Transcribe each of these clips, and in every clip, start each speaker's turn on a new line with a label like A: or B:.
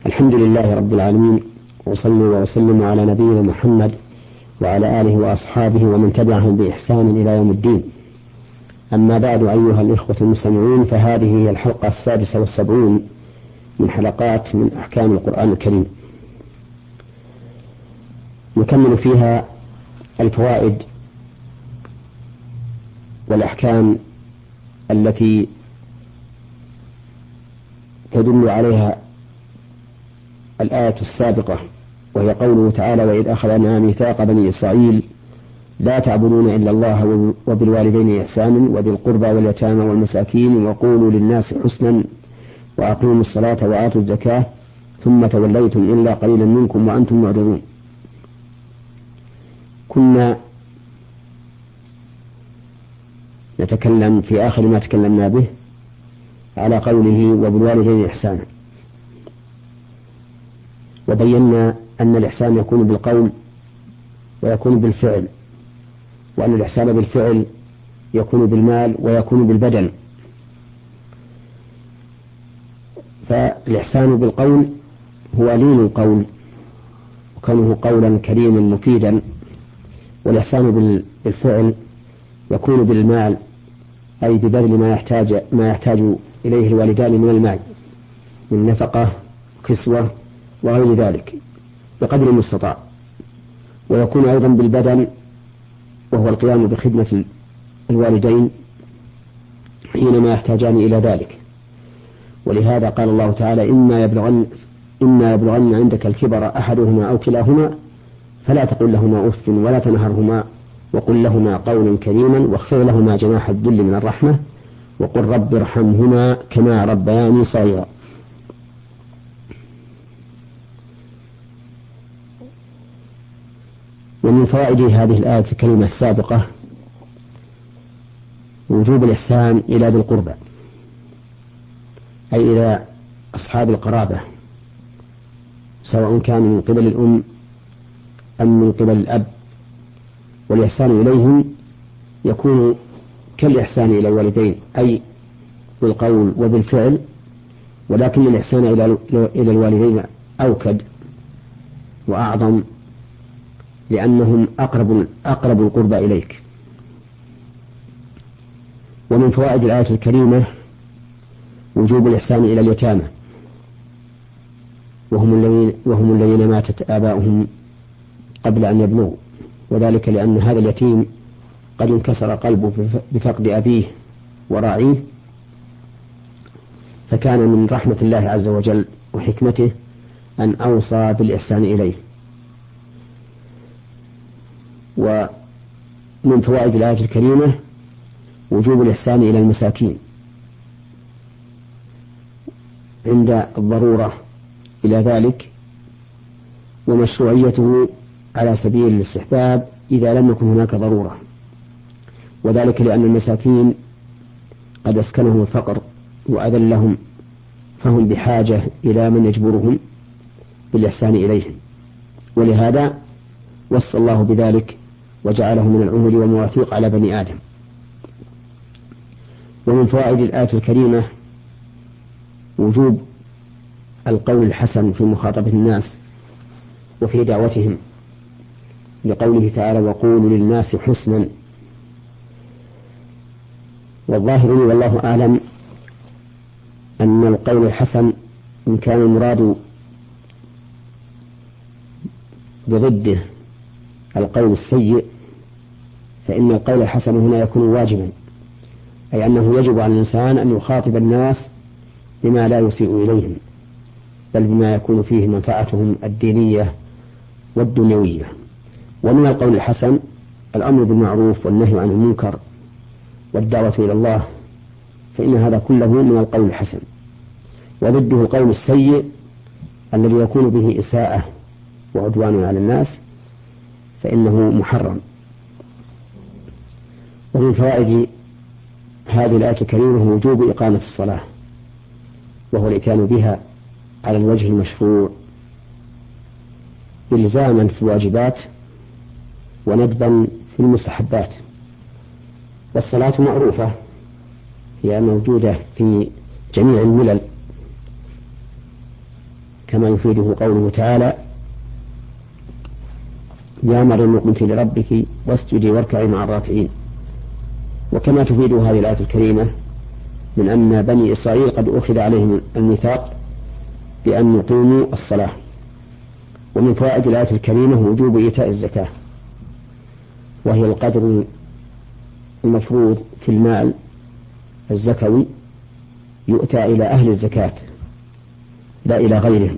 A: الحمد لله رب العالمين، وصلي وسلم على نبينا محمد وعلى آله وأصحابه ومن تبعهم بإحسان إلى يوم الدين. أما بعد، أيها الإخوة المستمعون، فهذه هي الحلقة 76 من حلقات من أحكام القرآن الكريم، نكمل فيها الفوائد والأحكام التي تدل عليها الآية السابقة، وهي قوله تعالى: وإذ أخذنا ميثاق بني إسرائيل لا تعبدون إلا الله وبالوالدين إحسانا وذي القربى واليتامى والمساكين وقولوا للناس حسنا وأقيموا الصلاة وآتوا الزكاة ثم توليتم إلا قليلا منكم وأنتم معرضون. كنا نتكلم في آخر ما تكلمنا به على قوله وبالوالدين إحسانا، وبينا أن الإحسان يكون بالقول ويكون بالفعل، وأن الإحسان بالفعل يكون بالمال ويكون بالبدن. فالإحسان بالقول هو لين القول وكونه قولا كريما مفيدا، والإحسان بالفعل يكون بالمال، أي ببذل ما يحتاج إليه الوالدان من المال من نفقة كسوة وغير ذلك بقدر المستطاع، ويكون أيضا بالبدن وهو القيام بخدمة الوالدين حينما يحتاجان إلى ذلك. ولهذا قال الله تعالى: إما يبلغن عندك الكبر أحدهما أو كلاهما فلا تقل لهما أف ولا تنهرهما وقل لهما قولا كريما واخفض لهما جناح الذل من الرحمة وقل رب ارحمهما كما ربياني صغيرا. ومن فوائد هذه الآية الكريمة السابقة وجوب الإحسان إلى ذي القربى، أي إلى أصحاب القرابة، سواء كان من قبل الأم أم من قبل الأب، والإحسان إليهم يكون كالإحسان إلى الوالدين، أي بالقول وبالفعل، ولكن الإحسان إلى الوالدين أوكد وأعظم، لأنهم أقرب القربى إليك. ومن فوائد الآية الكريمة وجوب الإحسان إلى اليتامى، وهم الذين ماتت آباؤهم قبل أن يبلغوا، وذلك لأن هذا اليتيم قد انكسر قلبه بفقد أبيه وراعيه، فكان من رحمة الله عز وجل وحكمته أن أوصى بالإحسان إليه. ومن فوائد الآية الكريمة وجوب الإحسان إلى المساكين عند الضرورة إلى ذلك، ومشروعيته على سبيل الاستحباب إذا لم يكن هناك ضرورة، وذلك لأن المساكين قد أسكنهم الفقر وأذلهم، فهم بحاجة إلى من يجبرهم بالإحسان إليهم، ولهذا وصى الله بذلك وجعله من العهد والمواثيق على بني آدم. ومن فوائد الآية الكريمة وجوب القول الحسن في مخاطبة الناس وفي دعوتهم، لقوله تعالى: وقولوا للناس حسنا. والظاهر والله أعلم أن القول الحسن إن كان المراد بضده القول السيء، فإن القول الحسن هنا يكون واجبا، أي أنه يجب على الإنسان أن يخاطب الناس بما لا يسيء إليهم، بل بما يكون فيه منفعتهم الدينية والدنيوية. ومن القول الحسن الأمر بالمعروف والنهي عن المنكر والدعوة إلى الله، فإن هذا كله من القول الحسن. وضده القول السيء الذي يكون به إساءة وعدوان على الناس، فإنه محرم. ومن فوائد هذه الآية الكريمة وجوب إقامة الصلاة، وهو الإتيان بها على الوجه المشروع إلزاما في الواجبات وندبا في المستحبات. والصلاة معروفة، هي موجودة في جميع الملل، كما يفيده قوله تعالى: يا مريم اقنتي لربك واسجدي واركعي مع الراكعين. وكما تفيد هذه الآية الكريمة من أن بني إسرائيل قد أخذ عليهم الميثاق بأن يقيموا الصلاة. ومن فوائد الآية الكريمة وجوب إيتاء الزكاة، وهي القدر المفروض في المال الزكوي يؤتى إلى أهل الزكاة لا إلى غيرهم.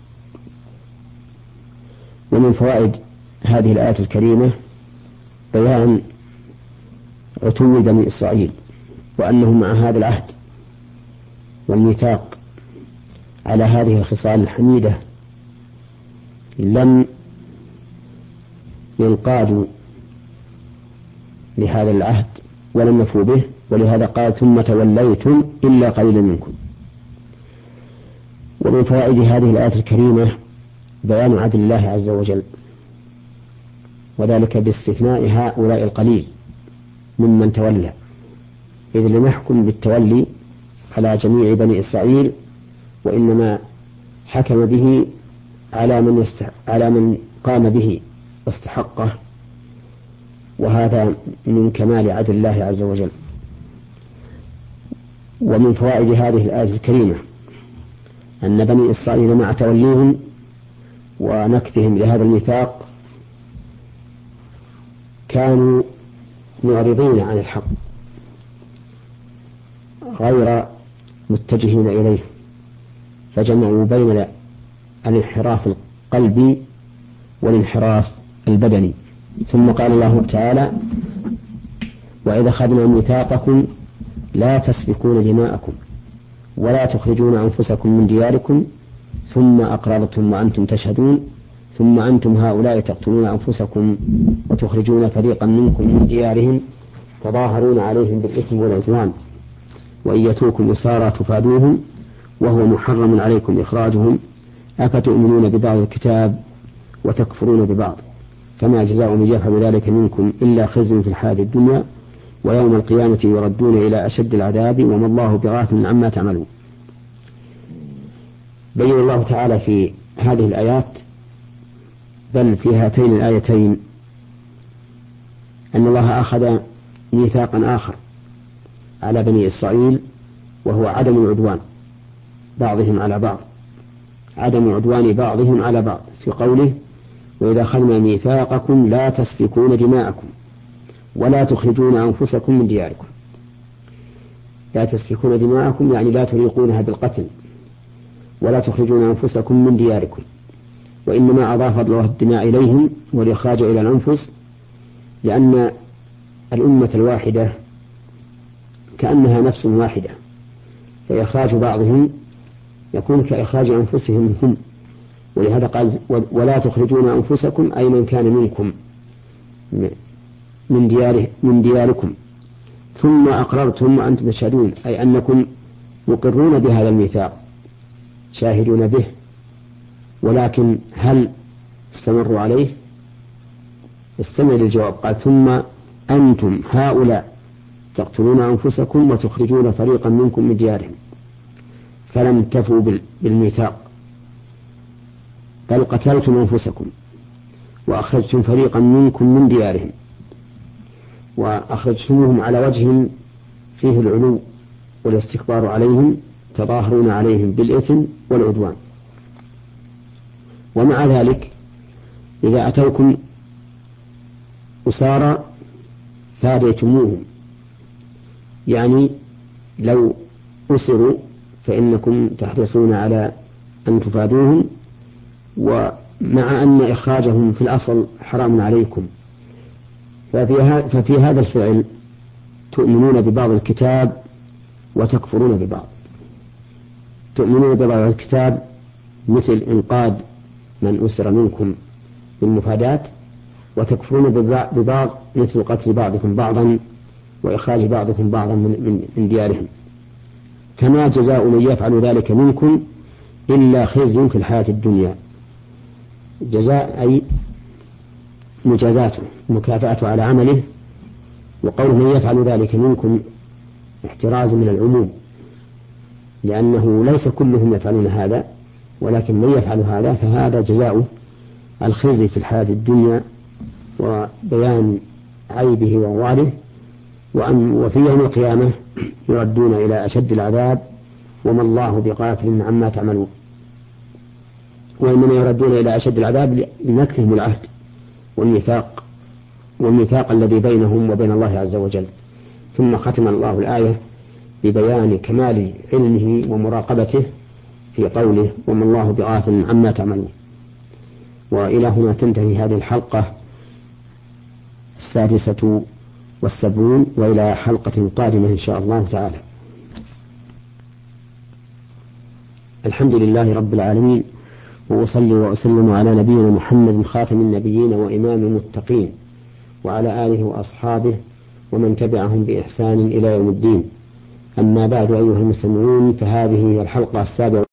A: ومن فوائد هذه الآية الكريمة بيان عتو بني إسرائيل، وأنهم مع هذا العهد والميثاق على هذه الخصال الحميدة لم ينقادوا لهذا العهد ولم يفوا به، ولهذا قال: ثم توليتم إلا قليلا منكم. ومن فوائد هذه الآية الكريمة بيان عدل الله عز وجل، وذلك باستثناء هؤلاء القليل ممن تولى، إذ لم يحكم بالتولي على جميع بني إسرائيل، وإنما حكم به على من قام به واستحقه، وهذا من كمال عدل الله عز وجل. ومن فوائد هذه الآية الكريمة أن بني إسرائيل مع توليهم ونكثهم لهذا الميثاق كانوا معرضين عن الحق غير متجهين إليه، فجمعوا بين الانحراف القلبي والانحراف البدني. ثم قال الله تعالى: وإذا أخذنا ميثاقكم لا تسفكون دماءكم ولا تخرجون أنفسكم من دياركم ثم أقررتم وأنتم تشهدون ثم أنتم هؤلاء تقتلون أنفسكم وتخرجون فريقا منكم من ديارهم تظاهرون عليهم بالإثم والعدوان وإن يتوكم أسارى تفادوهم وهو محرم عليكم إخراجهم أفتؤمنون ببعض الكتاب وتكفرون ببعض فما جزاء من يفعل ذلك منكم إلا خزي في الحياة الدنيا ويوم القيامة يردون إلى أشد العذاب وما الله بغافل عما تعملون. بين الله تعالى في هذه الآيات بل في هاتين الآيتين أن الله أخذ ميثاقا آخر على بني إسرائيل، وهو عدم العدوان بعضهم على بعض، عدم عدوان بعضهم على بعض، في قوله: وإذا أخذنا ميثاقكم لا تسفكون دماءكم ولا تخرجون أنفسكم من دياركم. لا تسفكون دماءكم يعني لا تريقونها بالقتل، ولا تخرجون أنفسكم من دياركم، وإنما أضاف الله الدماء إليهم والإخراج إلى الأنفس، لأن الأمة الواحدة كأنها نفس واحدة، فإخراج بعضهم يكون كإخراج أنفسهم هم، ولهذا قال: ولا تخرجون أنفسكم أي من كان منكم من دياركم ثم أقررتم وأنتم تشهدون، أي أنكم مقرون بهذا الميثاق شاهدون به، ولكن هل استمروا عليه؟ استمع للجواب، قال: ثم أنتم هؤلاء تقتلون أنفسكم وتخرجون فريقا منكم من ديارهم، فلم تفوا بالميثاق بل قتلتم أنفسكم وأخرجتم فريقا منكم من ديارهم، وأخرجتموهم على وجه فيه العلو والاستكبار عليهم، تظاهرون عليهم بالإثم والعدوان. ومع ذلك إذا أتوكم أسارى فاديتموهم، يعني لو أسروا فإنكم تحرصون على أن تفادوهم، ومع أن إخراجهم في الأصل حرام عليكم، ففي هذا الفعل تؤمنون ببعض الكتاب وتكفرون ببعض. تؤمنون ببعض الكتاب مثل إنقاذ من أسر منكم بالمفادات، وتكفرون ببعض مثل قتل بعضكم بعضا وإخراج بعضكم بعضا من ديارهم. فما جزاء من يفعل ذلك منكم إلا خزي في الحياة الدنيا. جزاء أي مجازاته، مكافأته على عمله. وقوله من يفعل ذلك منكم احتراز من العموم، لأنه ليس كلهم يفعلون هذا، ولكن من يفعل هذا فهذا جزاء الخزي في الحياة الدنيا وبيان عيبه ووعده، وفي يوم القيامة يردون إلى أشد العذاب وما الله بغافل عما تعملون. وإنما يردون إلى أشد العذاب لنكثهم العهد والميثاق الذي بينهم وبين الله عز وجل. ثم ختم الله الآية ببيان كمال علمه ومراقبته في قوله وما الله بغافل عما تعملون. وإلى هنا تنتهي هذه الحلقة 76، وإلى حلقة قادمة إن شاء الله تعالى. الحمد لله رب العالمين، وأصلي وأسلم على نبينا محمد خاتم النبيين وإمام المتقين، وعلى آله وأصحابه ومن تبعهم بإحسان إلى يوم الدين. أما بعد أيها المستمعون، فهذه هي الحلقة 47